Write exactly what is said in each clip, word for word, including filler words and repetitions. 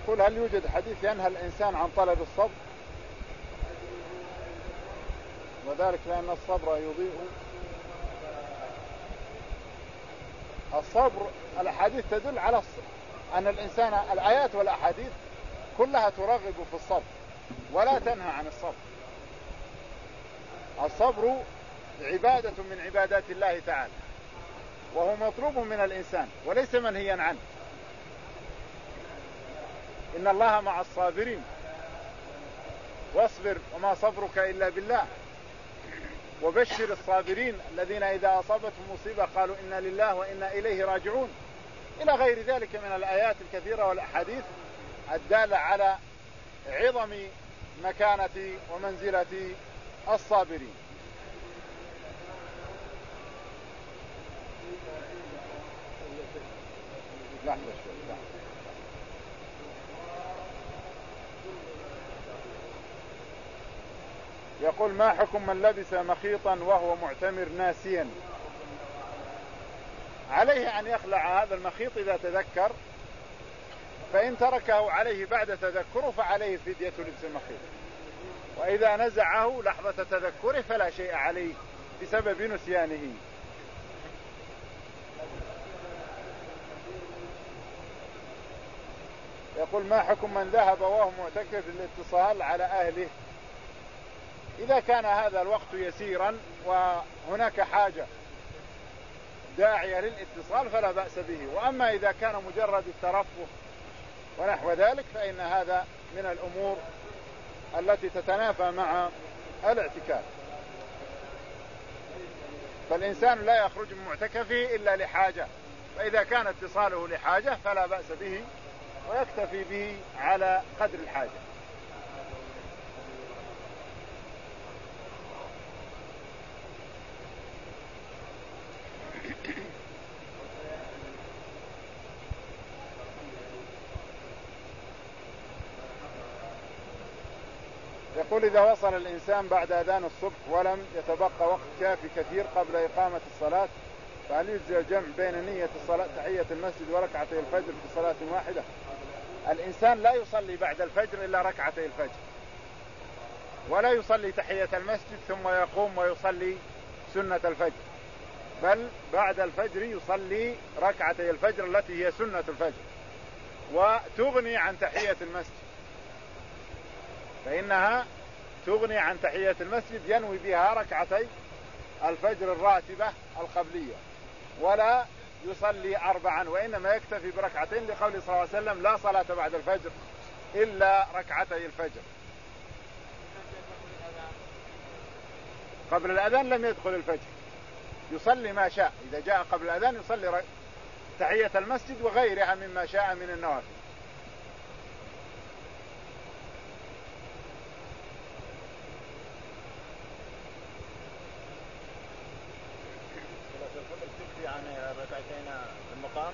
يقول هل يوجد حديث ينهى الإنسان عن طلب الصبر؟ وذلك لأن الصبر يضيء الصبر. الأحاديث تدل على أن الإنسان، الآيات والأحاديث كلها ترغب في الصبر ولا تنهى عن الصبر. الصبر عبادة من عبادات الله تعالى، وهو مطلوب من الإنسان وليس منهيا عنه. إن الله مع الصابرين واصبر وما صبرك إلا بالله وبشر الصابرين الذين إذا أصابتهم مصيبة قالوا إنا لله وإنا إليه راجعون، إلى غير ذلك من الآيات الكثيرة والأحاديث الدالة على عظم مكانة ومنزلة الصابرين. لحظة شوي. يقول ما حكم من لبس مخيطا وهو معتمر ناسيا؟ عليه أن يخلع هذا المخيط إذا تذكر، فإن تركه عليه بعد تذكره فعليه فدية لبس المخيط، وإذا نزعه لحظة تذكره فلا شيء عليه بسبب نسيانه. يقول ما حكم من ذهب وهو معتكف للاتصال على أهله؟ إذا كان هذا الوقت يسيرا وهناك حاجة داعية للاتصال فلا بأس به، وأما إذا كان مجرد الترفه ونحو ذلك فإن هذا من الأمور التي تتنافى مع الاعتكاف. فالإنسان لا يخرج من معتكفه إلا لحاجة، فإذا كان اتصاله لحاجة فلا بأس به ويكتفي به على قدر الحاجة. يقول إذا وصل الإنسان بعد أذان الصبح ولم يتبقى وقت كافي كثير قبل إقامة الصلاة، فهل يجزي الجمع بين نية الصلاة تحية المسجد وركعتي الفجر في صلاة واحدة؟ الإنسان لا يصلي بعد الفجر إلا ركعتي الفجر، ولا يصلي تحية المسجد ثم يقوم ويصلي سنة الفجر، بل بعد الفجر يصلي ركعتي الفجر التي هي سنة الفجر وتغني عن تحية المسجد، فإنها تغني عن تحية المسجد ينوي بها ركعتي الفجر الراتبة القبلية، ولا يصلي أربعا وإنما يكتفي بركعتين، لقول صلى الله عليه وسلم لا صلاة بعد الفجر إلا ركعتي الفجر. قبل الأذان لم يدخل الفجر، يصلي ما شاء، إذا جاء قبل الأذان يصلي تحية المسجد وغيرها مما شاء من النوافل. يعني ركعتين المقام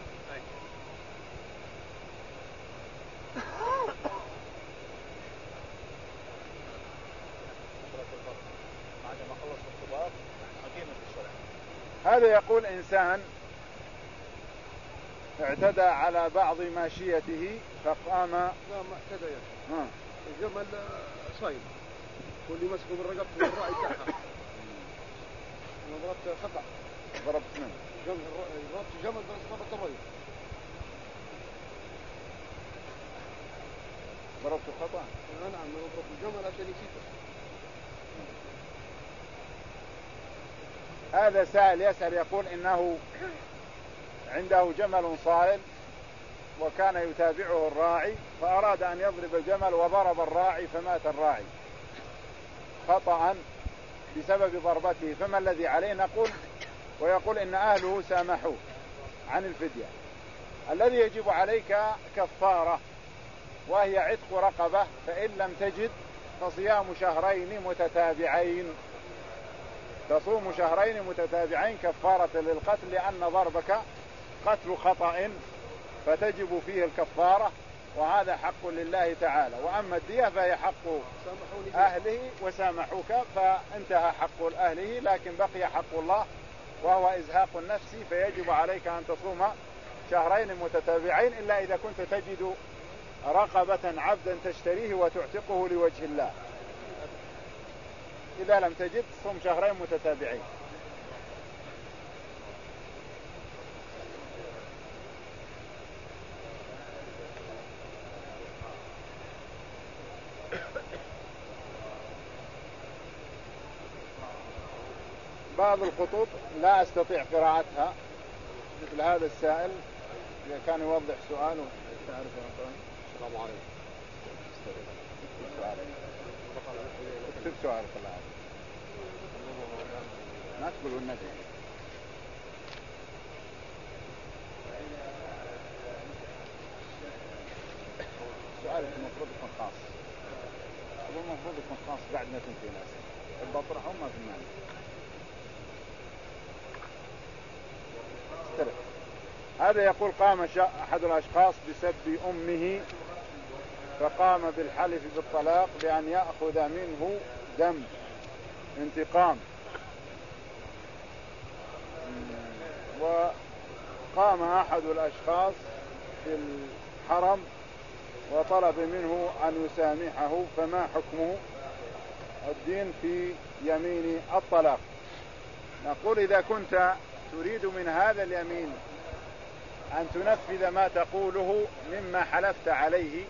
بعد ما خلص الطواف أقيمت الصلاة. هذا يقول إنسان اعتدى على بعض ماشيته فقام. لا ما اعتدى يعني. الجمل صايم واللي مسكه من رقبته الراعي تاعها. أنا ضربت خطأ. ضربت من؟ جمل ضربت جمل بس ضربت الرجل. ضربت خطأ؟ نعم أنا ضربت الجمل عشان يسيطر. هذا سائل يسأل يقول إنه عنده جمل صائل وكان يتابعه الراعي فأراد أن يضرب الجمل وضرب الراعي فمات الراعي خطأ بسبب ضربته، فما الذي عليه؟ نقول ويقول إن أهله سامحوه عن الفدية. الذي يجب عليك كفارة وهي عتق رقبة، فإن لم تجد فصيام شهرين متتابعين، تصوم شهرين متتابعين كفارة للقتل، لأن ضربك قتل خطأ فتجب فيه الكفارة، وهذا حق لله تعالى. وأما الدية فهي حق أهله وسامحوك فانتهى حق أهله، لكن بقي حق الله وهو إزهاق النفس، فيجب عليك أن تصوم شهرين متتابعين إلا إذا كنت تجد رقبة عبدا تشتريه وتعتقه لوجه الله. إذا لم تجد صم شهرين متتابعين. بعض الخطوط لا أستطيع قراءتها، مثل هذا السائل إذا كان يوضح سؤاله. تعرف السلام عليكم. اكتب سؤالك الله عليك. ما تقول النبي. سؤالك المفروض يكون خاص. المفروض يكون خاص بعد ما تنتهي ناسك. البطرح ما في المعنى. هذا يقول قام أحد الأشخاص بسب أمه فقام بالحلف بالطلاق بأن يأخذ منه دم انتقام، وقام أحد الأشخاص في الحرم وطلب منه أن يسامحه، فما حكمه الدين في يمين الطلاق؟ نقول إذا كنت تريد من هذا اليمين أن تنفذ ما تقوله مما حلفت عليه،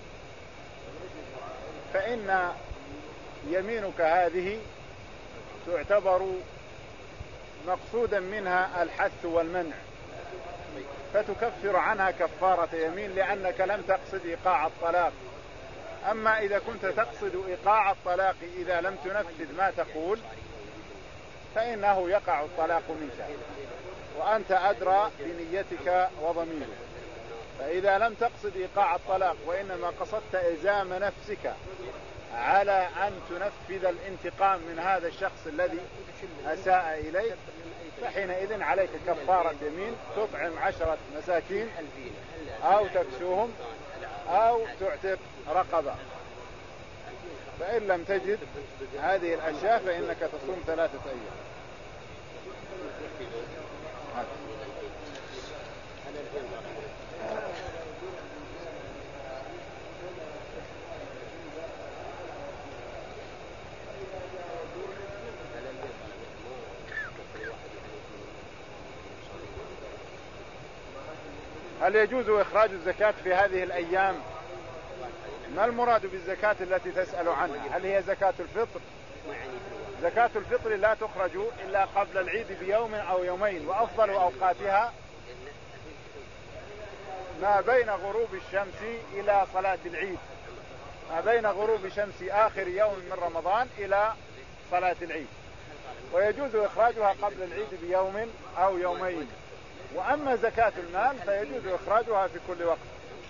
فإن يمينك هذه تعتبر مقصودا منها الحث والمنع، فتكفر عنها كفارة يمين لأنك لم تقصد إيقاع الطلاق. أما إذا كنت تقصد إيقاع الطلاق إذا لم تنفذ ما تقول فإنه يقع الطلاق منك، وأنت أدرى بنيتك وضميرك. فإذا لم تقصد إيقاع الطلاق وإنما قصدت إلزام نفسك على أن تنفذ الانتقام من هذا الشخص الذي أساء إليك، فحينئذ عليك كفارة يمين، تطعم عشرة مساكين أو تكسوهم أو تعتق رقبة. فإن لم تجد هذه الأشياء فإنك تصوم ثلاثة أيام. هل يجوز إخراج الزكاة في هذه الأيام؟ ما المراد بالزكاة التي تسأل عنها؟ هل هي زكاة الفطر؟ زكاة الفطر لا تخرج إلا قبل العيد بيوم أو يومين، وأفضل أوقاتها ما بين غروب الشمس إلى صلاة العيد، ما بين غروب شمس آخر يوم من رمضان إلى صلاة العيد، ويجوز إخراجها قبل العيد بيوم أو يومين. وأما زكاة المال فيجوز إخراجها في كل وقت.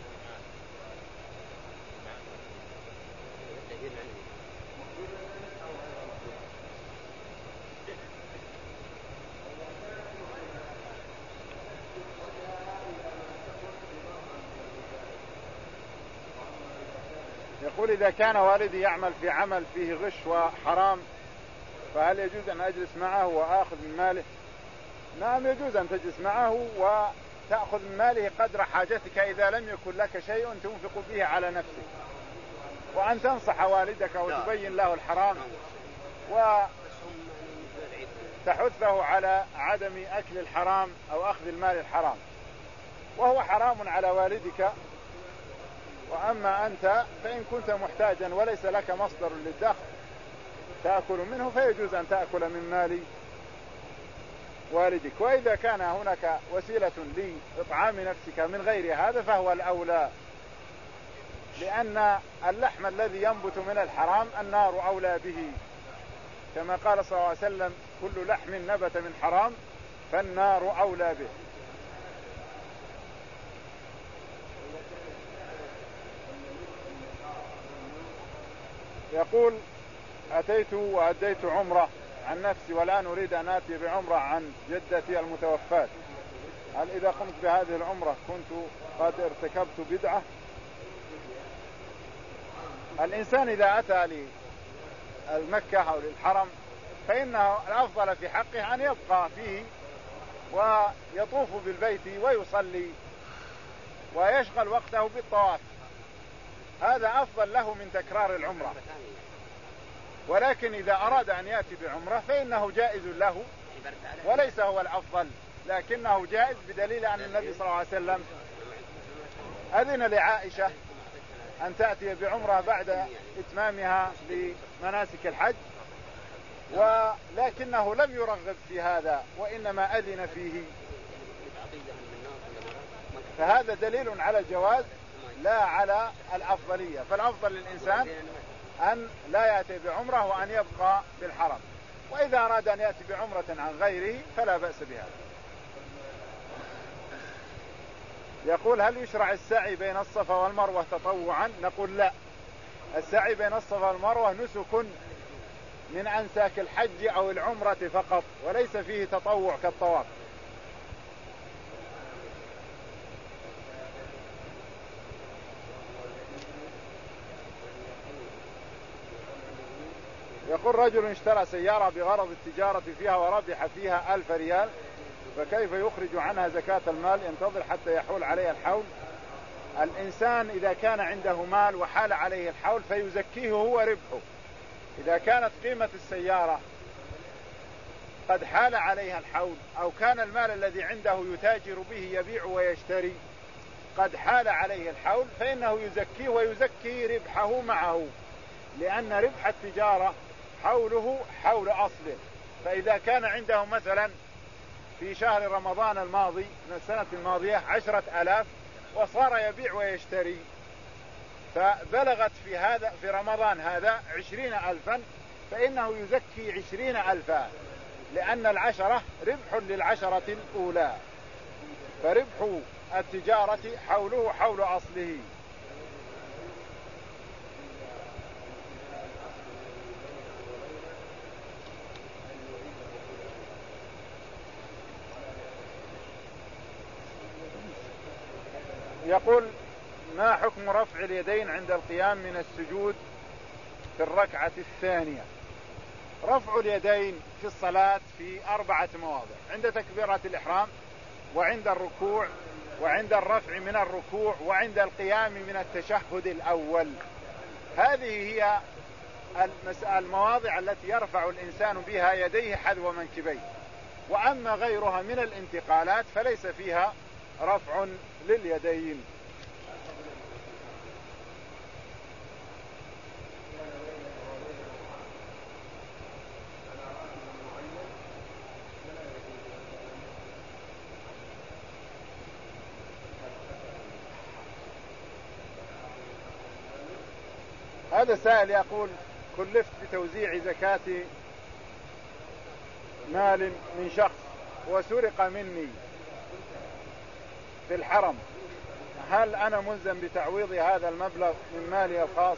يقول إذا كان والدي يعمل في عمل فيه غش وحرام فهل يجوز أن أجلس معه وآخذ من ماله؟ نعم، يجوز أن تجلس معه وتأخذ من ماله قدر حاجتك إذا لم يكن لك شيء تنفق به على نفسك، وأن تنصح والدك وتبين له الحرام وتحثه على عدم أكل الحرام أو أخذ المال الحرام، وهو حرام على والدك. وأما أنت فإن كنت محتاجا وليس لك مصدر للدخل تأكل منه فيجوز أن تأكل من مال والدك. وإذا كان هناك وسيلة لإطعام نفسك من غير هذا فهو الأولى، لأن اللحم الذي ينبت من الحرام النار أولى به، كما قال صلى الله عليه وسلم كل لحم نبت من حرام فالنار أولى به. يقول أتيت وأديت عمرة عن نفسي والآن أريد أن آتي بعمرة عن جدتي المتوفاة، هل إذا قمت بهذه العمرة كنت قد ارتكبت بدعة؟ الإنسان إذا أتى للمكة أو للحرم فإنه الأفضل في حقه أن يبقى فيه ويطوف بالبيت ويصلي ويشغل وقته بالطواف، هذا أفضل له من تكرار العمرة. ولكن إذا أراد أن يأتي بعمرة فإنه جائز له وليس هو الأفضل، لكنه جائز بدليل أن النبي صلى الله عليه وسلم أذن لعائشة أن تأتي بعمرة بعد إتمامها لمناسك الحج، ولكنه لم يرغب في هذا وإنما أذن فيه، فهذا دليل على الجواز لا على الأفضلية. فالأفضل للإنسان أن لا يأتي بعمرة وأن يبقى في الحرم، وإذا أراد أن يأتي بعمرة عن غيره فلا بأس بها. يقول هل يشرع السعي بين الصفا والمروة تطوعا؟ نقول لا، السعي بين الصفا والمروة نسك من أنساك الحج أو العمرة فقط، وليس فيه تطوع كالطواف. يقول رجل اشترى سيارة بغرض التجارة فيها وربح فيها ألف ريال، فكيف يخرج عنها زكاة المال؟ ينتظر حتى يحول عليه الحول. الإنسان إذا كان عنده مال وحال عليه الحول فيزكيه هو ربحه. إذا كانت قيمة السيارة قد حال عليها الحول، أو كان المال الذي عنده يتاجر به يبيع ويشتري قد حال عليه الحول، فإنه يزكيه ويزكي ربحه معه، لأن ربح التجارة حوله حول أصله. فإذا كان عنده مثلا في شهر رمضان الماضي من السنة الماضية عشرة آلاف وصار يبيع ويشتري، فبلغت في هذا في رمضان هذا عشرين ألفا، فإنه يزكي عشرين ألفا، لأن العشرة ربح للعشرة الأولى، فربح التجارة حوله حول أصله. يقول ما حكم رفع اليدين عند القيام من السجود في الركعة الثانية؟ رفع اليدين في الصلاة في أربعة مواضع: عند تكبيرة الإحرام، وعند الركوع، وعند الرفع من الركوع، وعند القيام من التشهد الأول. هذه هي المواضع التي يرفع الإنسان بها يديه حذو منكبيه، وأما غيرها من الانتقالات فليس فيها رفع لليدين. هذا سائل يقول كلفت بتوزيع زكاة مال من شخص وسرق مني في الحرم، هل أنا ملزم بتعويض هذا المبلغ من مالي الخاص؟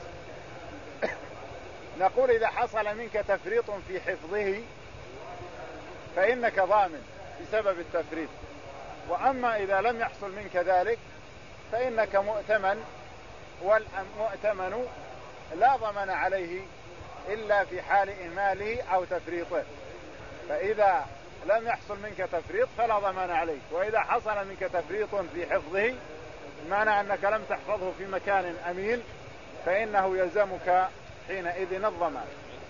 نقول إذا حصل منك تفريط في حفظه فإنك ضامن بسبب التفريط، وأما إذا لم يحصل منك ذلك فإنك مؤتمن، والمؤتمن لا ضمن عليه إلا في حال إهماله أو تفريطه، فإذا لم يحصل منك تفريط فلا ضمان عليك. وإذا حصل منك تفريط في حفظه بمعنى أنك لم تحفظه في مكان أمين فإنه يلزمك حينئذ الضمان.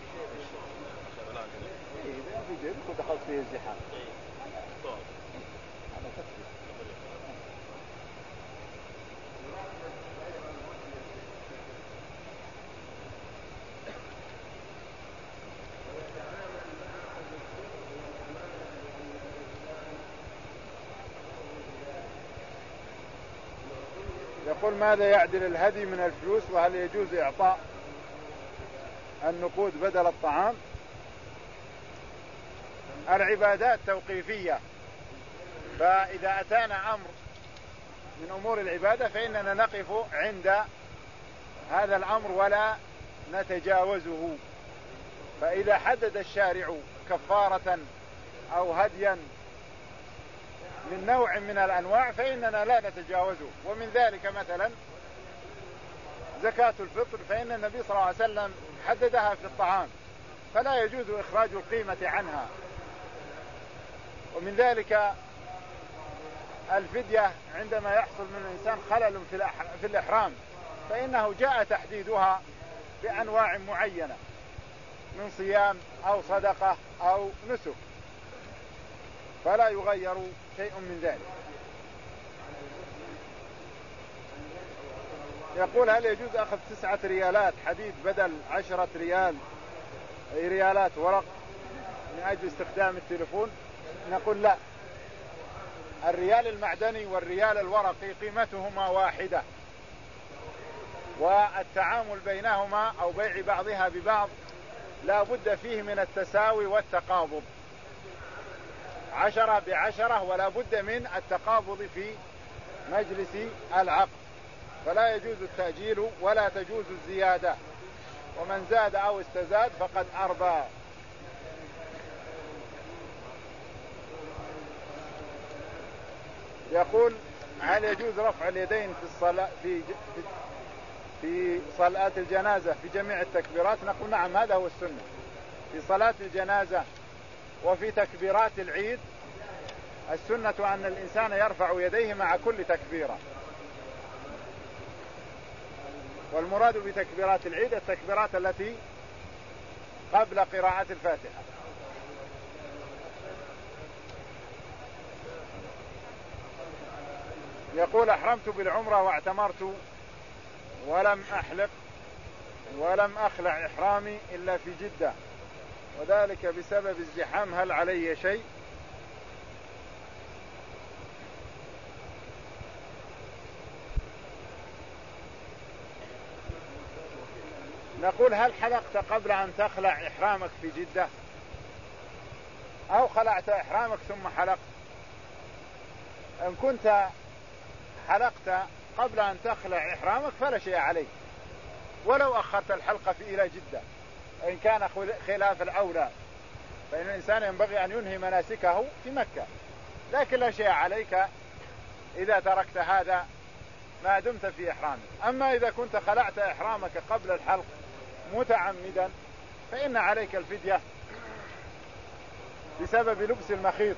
إذا في جيبك ودخلت فيه الزحام. يقول ماذا يعدل الهدي من الفلوس، وهل يجوز إعطاء النقود بدل الطعام؟ العبادات توقيفية، فإذا أتانا أمر من أمور العبادة فإننا نقف عند هذا الأمر ولا نتجاوزه. فإذا حدد الشارع كفارة أو هديا من نوع من الأنواع فإننا لا نتجاوزه. ومن ذلك مثلا زكاة الفطر، فإن النبي صلى الله عليه وسلم حددها في الطعام فلا يجوز إخراج القيمة عنها. ومن ذلك الفدية عندما يحصل من الإنسان خلل في الإحرام فإنه جاء تحديدها بأنواع معينة من صيام أو صدقة أو نسك، فلا يغير شيء من ذلك. يقول هل يجوز أخذ تسعة ريالات حديد بدل عشرة ريال أي ريالات ورق من أجل استخدام التليفون؟ نقول لا، الريال المعدني والريال الورقي قيمتهما واحدة، والتعامل بينهما أو بيع بعضها ببعض لا بد فيه من التساوي والتقابض، عشرة بعشرة، ولا بد من التقابض في مجلس العقد، فلا يجوز التأجيل ولا تجوز الزيادة، ومن زاد أو استزاد فقد أربى. يقول هل يجوز رفع اليدين في الصلاة في في صلاة الجنازة في جميع التكبيرات؟ نقول نعم، هذا هو السنة في صلاة الجنازة وفي تكبيرات العيد. السنة أن الإنسان يرفع يديه مع كل تكبيرة، والمراد بتكبيرات العيد التكبيرات التي قبل قراءة الفاتحة. يقول أحرمت بالعمرة واعتمرت ولم أحلق ولم أخلع إحرامي إلا في جدة، وذلك بسبب الزحام، هل علي شيء؟ نقول هل حلقت قبل أن تخلع إحرامك في جدة أو خلعت إحرامك ثم حلقت؟ إن كنت حلقت قبل أن تخلع إحرامك فلا شيء عليك، ولو أخرت الحلقة في إلى جدة إن كان خلاف الأولى، فإن الإنسان ينبغي أن ينهي مناسكه في مكة، لكن لا شيء عليك إذا تركت هذا ما دمت في إحرامك. أما إذا كنت خلعت إحرامك قبل الحلق متعمدا فإن عليك الفدية بسبب لبس المخيط،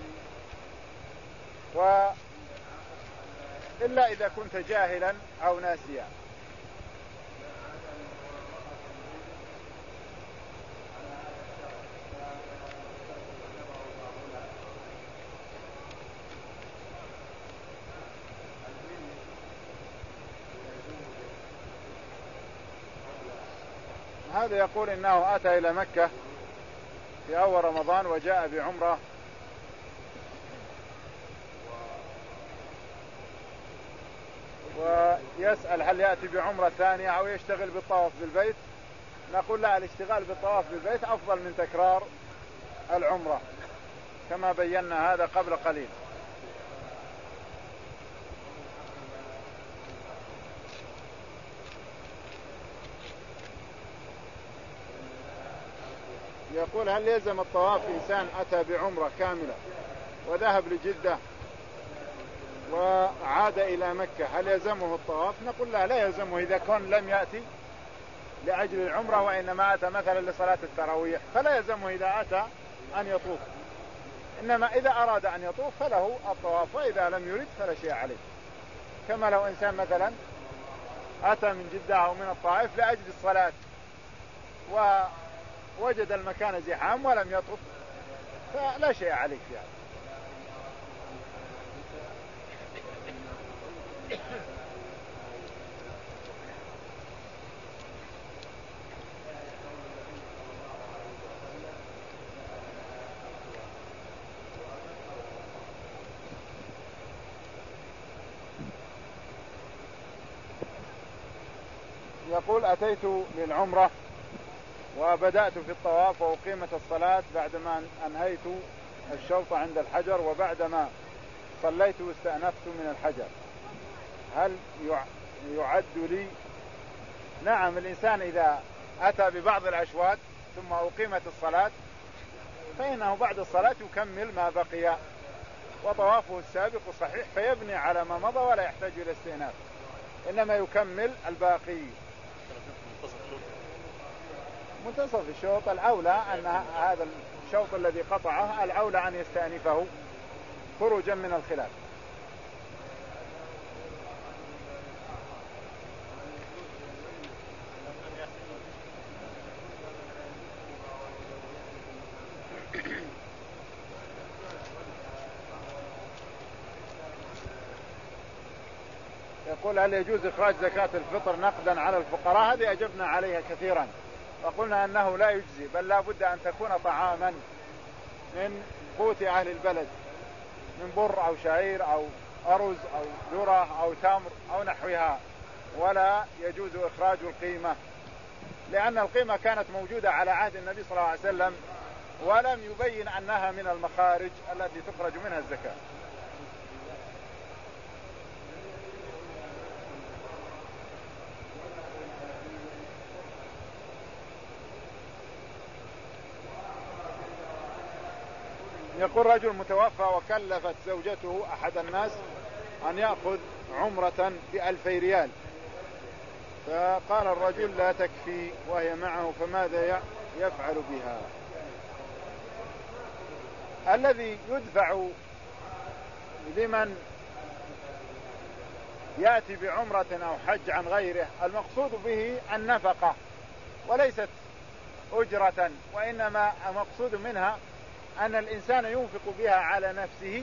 و إلا إذا كنت جاهلا أو ناسيا. هذا يقول إنه أتى إلى مكة في أول رمضان وجاء بعمرة، ويسأل هل يأتي بعمرة ثانية أو يشتغل بالطواف بالبيت؟ نقول لا، الاشتغال بالطواف بالبيت أفضل من تكرار العمرة كما بينا هذا قبل قليل. يقول هل يلزم الطواف إنسان أتى بعمرة كاملة وذهب لجدة وعاد إلى مكة، هل يلزمه الطواف؟ نقول لا، لا يلزمه إذا كان لم يأتي لأجل العمرة وإنما أتى مثلا لصلاة التراويح، فلا يلزمه إذا أتى أن يطوف، إنما إذا أراد أن يطوف فله الطواف، وإذا لم يرد فلا شيء عليه. كما لو إنسان مثلا أتى من جدة أو من الطائف لأجل الصلاة ووجد المكان زحام ولم يطوف فلا شيء عليه في هذا. يقول أتيت للعمرة وبدأت في الطواف وأقيمت الصلاة بعدما أنهيت الشوط عند الحجر، وبعدما صليت واستأنفت من الحجر، هل يعد لي؟ نعم، الإنسان إذا أتى ببعض الأشواط ثم أقيمت الصلاة فإنه بعد الصلاة يكمل ما بقي، وطوافه السابق صحيح فيبني على ما مضى ولا يحتاج إلى استئناف، إنما يكمل الباقي. منتصف الشوط الأولى أن هذا الشوط الذي قطعه الأولى أن يستأنفه خروجا من الخلاف. يقول هل يجوز إخراج زكاة الفطر نقدا على الفقراء؟ هذه أجبنا عليها كثيرا وقلنا أنه لا يجزي، بل لا بد أن تكون طعاما من قوت أهل البلد، من بر أو شعير أو أرز أو ذرة أو تمر أو نحوها، ولا يجوز إخراج القيمة، لأن القيمة كانت موجودة على عهد النبي صلى الله عليه وسلم ولم يبين أنها من المخارج التي تخرج منها الزكاة. يقول رجل متوفى وكلفت زوجته أحد الناس أن يأخذ عمرة بألفي ريال، فقال الرجل لا تكفي وهي معه، فماذا يفعل بها؟ الذي يدفع لمن يأتي بعمرة أو حج عن غيره المقصود به النفقة وليست أجرة، وإنما المقصود منها أن الإنسان ينفق بها على نفسه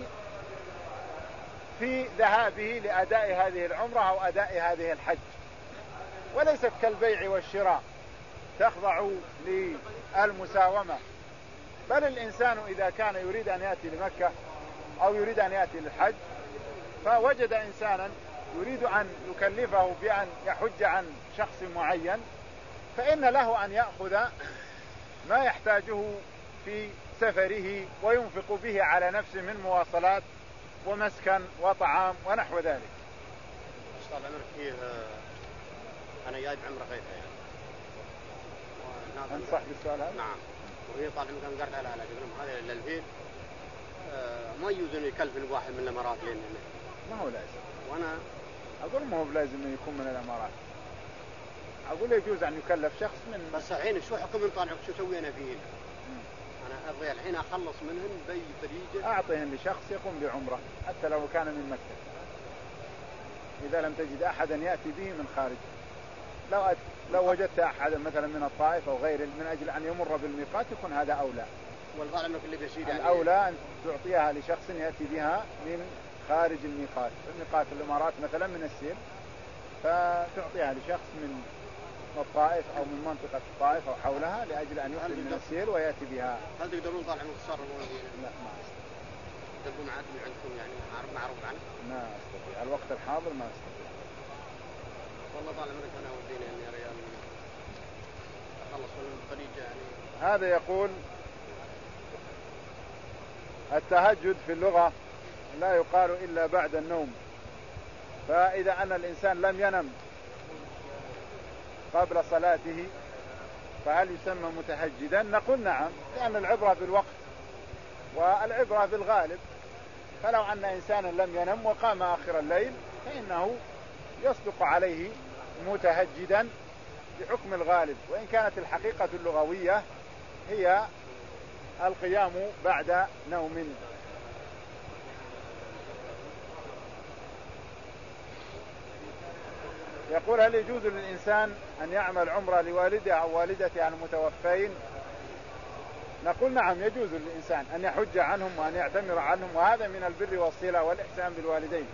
في ذهابه لأداء هذه العمرة أو أداء هذه الحج، وليست كالبيع والشراء تخضع للمساومة. بل الإنسان إذا كان يريد أن يأتي لمكة أو يريد أن يأتي للحج فوجد إنسانا يريد أن يكلفه بأن يحج عن شخص معين، فإن له أن يأخذ ما يحتاجه في سفره وينفق به على نفسه من مواصلات ومسكن وطعام ونحو ذلك. طال عمرك فيه أنا جايب عمره غيرها يعني أنصح بالسؤال هذا؟ نعم. وهي طال عمرك أنا قرأت على على جبنهم هذا للفيل ما يجوز إنه يكلف الواحد من الإمارات لين ما هو لازم. وأنا أقول ما هو لازم إنه يكون من الإمارات، أقول يجوز أن يكلف شخص من. بس الحين شو حكم من طالع شو سوينا فيه؟ أنا أبغى الحين أخلص منهن بأي طريقة. أعطيهن لشخص يقوم بعمرة حتى لو كان من مكة، إذا لم تجد أحدا يأتي به من خارج. لو أت... لو وجدت أحدا مثلا من الطائف أو غيره من أجل أن يمر بالميقات يكون هذا أولى. والظالم اللي بيصير يعني الأولى أن تعطيها لشخص يأتي بها من خارج الميقات، الميقات الإمارات مثلا من السيل، فتعطيها لشخص من الطائف أو من منطقة الطائف أو حولها لأجل أن يخرج من السير ويأتي بها. هل تقدرون طالع متصرفون؟ لا ما أستطيع. تبون معادن عندكم يعني معروف عنه؟ ما أستطيع الوقت الحاضر ما أستطيع. والله طالع منك أنا وديني إني ريال أخلص من الطريقة يعني. هذا يقول التهجد في اللغة لا يقال إلا بعد النوم، فإذا أن الإنسان لم ينم قبل صلاته فهل يسمى متهجدا؟ نقول نعم، لأن العبرة بالوقت والعبرة بالغالب، فلو أن إنسانا لم ينم وقام آخر الليل فإنه يصدق عليه متهجدا بحكم الغالب، وإن كانت الحقيقة اللغوية هي القيام بعد نوم. يقول هل يجوز للإنسان أن يعمل عمرة لوالده أو والدته المتوفين؟ نقول نعم، يجوز للإنسان أن يحج عنهم وأن يعتمر عنهم، وهذا من البر والصلة والإحسان بالوالدين.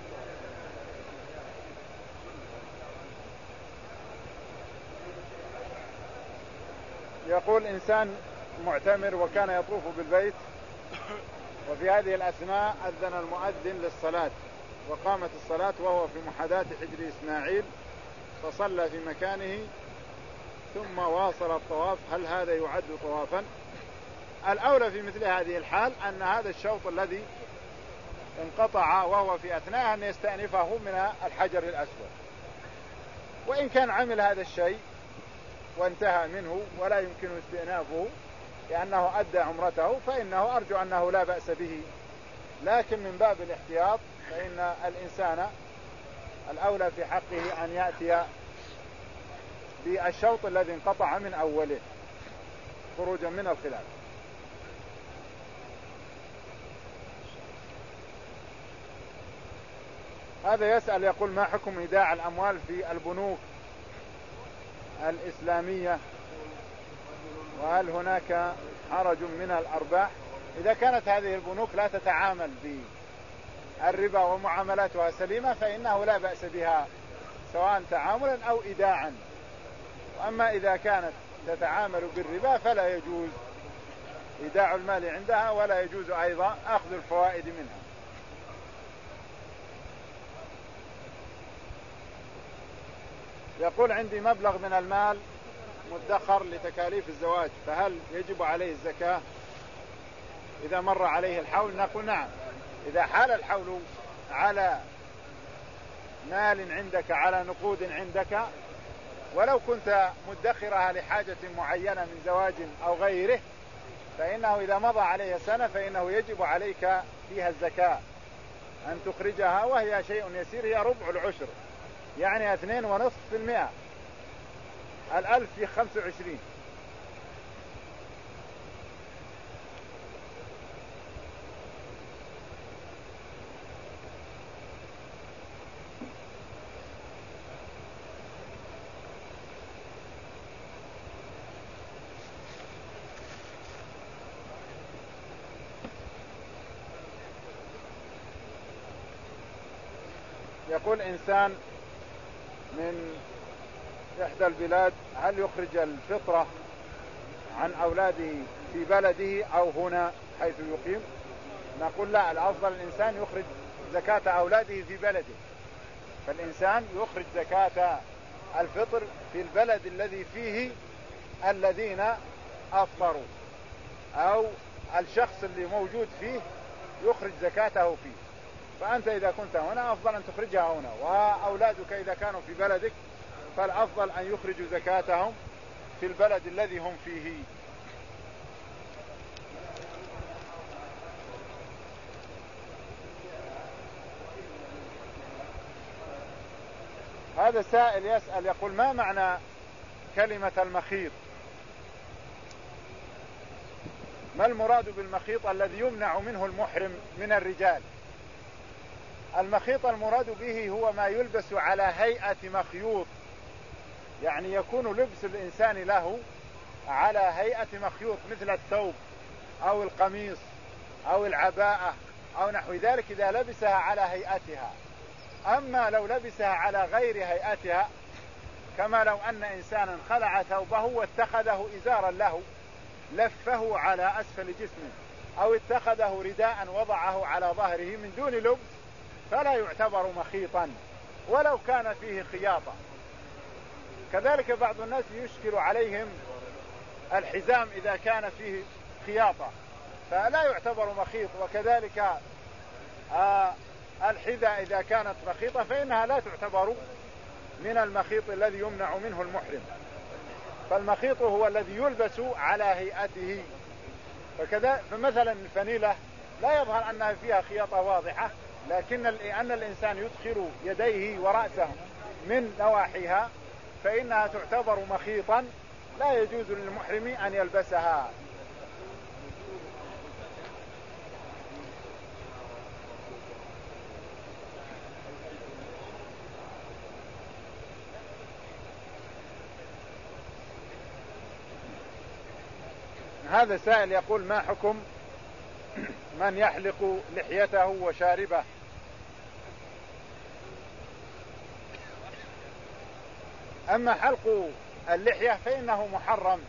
يقول إنسان معتمر وكان يطوف بالبيت وفي هذه الأثناء أذن المؤذن للصلاة وقامت الصلاة وهو في محاذاة حجر إسماعيل فصلى في مكانه ثم واصل الطواف، هل هذا يعد طوافا؟ الأولى في مثل هذه الحال أن هذا الشوط الذي انقطع وهو في أثناء أن يستأنفه من الحجر الأسود، وإن كان عمل هذا الشيء وانتهى منه ولا يمكن استئنافه لأنه أدى عمرته فإنه أرجو أنه لا بأس به، لكن من باب الاحتياط فإن الإنسان الأولى في حقه أن يأتي بالشوط الذي انقطع من أوله خروجا من الخلاف. هذا يسأل يقول ما حكم إيداع الأموال في البنوك الإسلامية، وهل هناك حرج من الأرباح؟ إذا كانت هذه البنوك لا تتعامل بالربا ومعاملاتها سليمة فإنه لا بأس بها سواء تعاملا أو إيداعا. وأما إذا كانت تتعامل بالربا فلا يجوز إيداع المال عندها، ولا يجوز أيضا أخذ الفوائد منها. يقول عندي مبلغ من المال مدخر لتكاليف الزواج، فهل يجب عليه الزكاة إذا مر عليه الحول؟ نقول نعم، إذا حال الحول على مال عندك، على نقود عندك، ولو كنت مدخرها لحاجة معينة من زواج أو غيره، فإنه إذا مضى عليه سنة فإنه يجب عليك فيها الزكاة أن تخرجها، وهي شيء يسير، هي ربع العشر، يعني اثنين ونصف في المئة، الألف في خمس وعشرين. يقول إنسان من إحدى البلاد: هل يخرج الفطرة عن أولاده في بلده أو هنا حيث يقيم؟ نقول لا، الأفضل الإنسان يخرج زكاة أولاده في بلده، فالإنسان يخرج زكاة الفطر في البلد الذي فيه الذين أفطروا، أو الشخص اللي موجود فيه يخرج زكاته فيه. فأنت إذا كنت هنا أفضل أن تخرجها هنا، وأولادك إذا كانوا في بلدك فالأفضل أن يخرجوا زكاتهم في البلد الذي هم فيه. هذا سائل يسأل يقول: ما معنى كلمة المخيط؟ ما المراد بالمخيط الذي يمنع منه المحرم من الرجال؟ المخيط المراد به هو ما يلبس على هيئة مخيوط، يعني يكون لبس الإنسان له على هيئة مخيوط، مثل الثوب أو القميص أو العباءة أو نحو ذلك، إذا لبسها على هيئتها. أما لو لبسها على غير هيئتها، كما لو أن إنسانا خلع ثوبه واتخذه إزارا له لفه على أسفل جسمه، أو اتخذه رداء وضعه على ظهره من دون لبس، فلا يعتبر مخيطا ولو كان فيه خياطة. كذلك بعض الناس يشكل عليهم الحزام إذا كان فيه خياطة فلا يعتبر مخيط، وكذلك آه الحذاء إذا كانت مخيطة فإنها لا تعتبر من المخيط الذي يمنع منه المحرم. فالمخيط هو الذي يلبس على هيئته. فكذا فمثلا الفنيلة لا يظهر أنها فيها خياطة واضحة، لكن أن الإنسان يدخل يديه ورأسه من نواحيها فإنها تعتبر مخيطا، لا يجوز للمحرم أن يلبسها. هذا سائل يقول: ما حكم من يحلق لحيته وشاربه؟ أما حلق اللحية فإنه محرم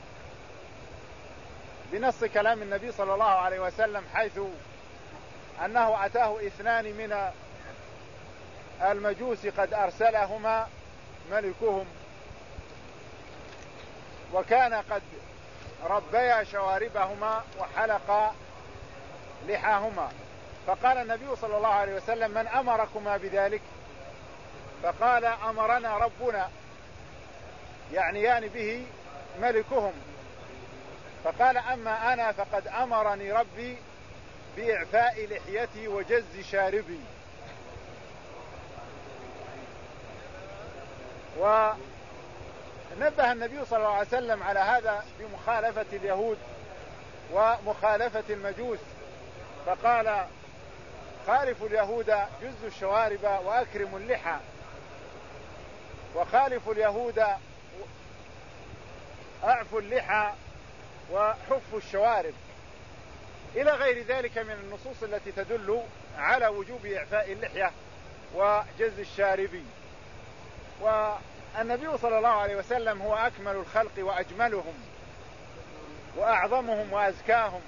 بنص كلام النبي صلى الله عليه وسلم، حيث أنه أتاه اثنان من المجوس قد أرسلهما ملكهم، وكان قد ربيا شواربهما وحلق لحاهما، فقال النبي صلى الله عليه وسلم: من أمركما بذلك؟ فقال: أمرنا ربنا، يعنيان به ملكهم. فقال: أما أنا فقد أمرني ربي بإعفاء لحيتي وجز شاربي. ونبه النبي صلى الله عليه وسلم على هذا بمخالفة اليهود ومخالفة المجوس، فقال: خالفوا اليهود جزوا الشوارب وأكرموا اللحى، وخالفوا اليهود أعفوا اللحى وحفوا الشوارب، إلى غير ذلك من النصوص التي تدل على وجوب إعفاء اللحية وجز الشارب. والنبي صلى الله عليه وسلم هو أكمل الخلق وأجملهم وأعظمهم وأزكاهم،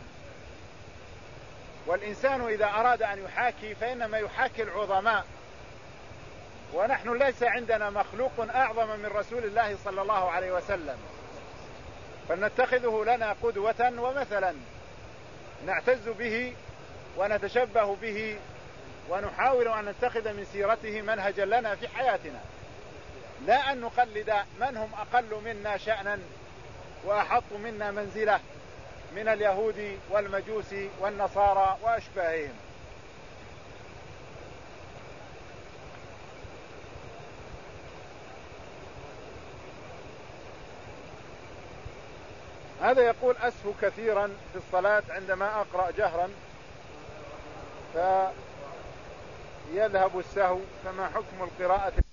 والإنسان إذا أراد أن يحاكي فإنما يحاكي العظماء، ونحن ليس عندنا مخلوق أعظم من رسول الله صلى الله عليه وسلم، فلنتخذه لنا قدوة ومثلا نعتز به ونتشبه به، ونحاول أن نتخذ من سيرته منهجا لنا في حياتنا، لا أن نقلد من هم أقل منا شأنا وأحط منا منزلة من اليهود والمجوس والنصارى وأشباههم. هذا يقول أسهو كثيرا في الصلاة عندما أقرأ جهرا فيذهب السهو، فما حكم القراءة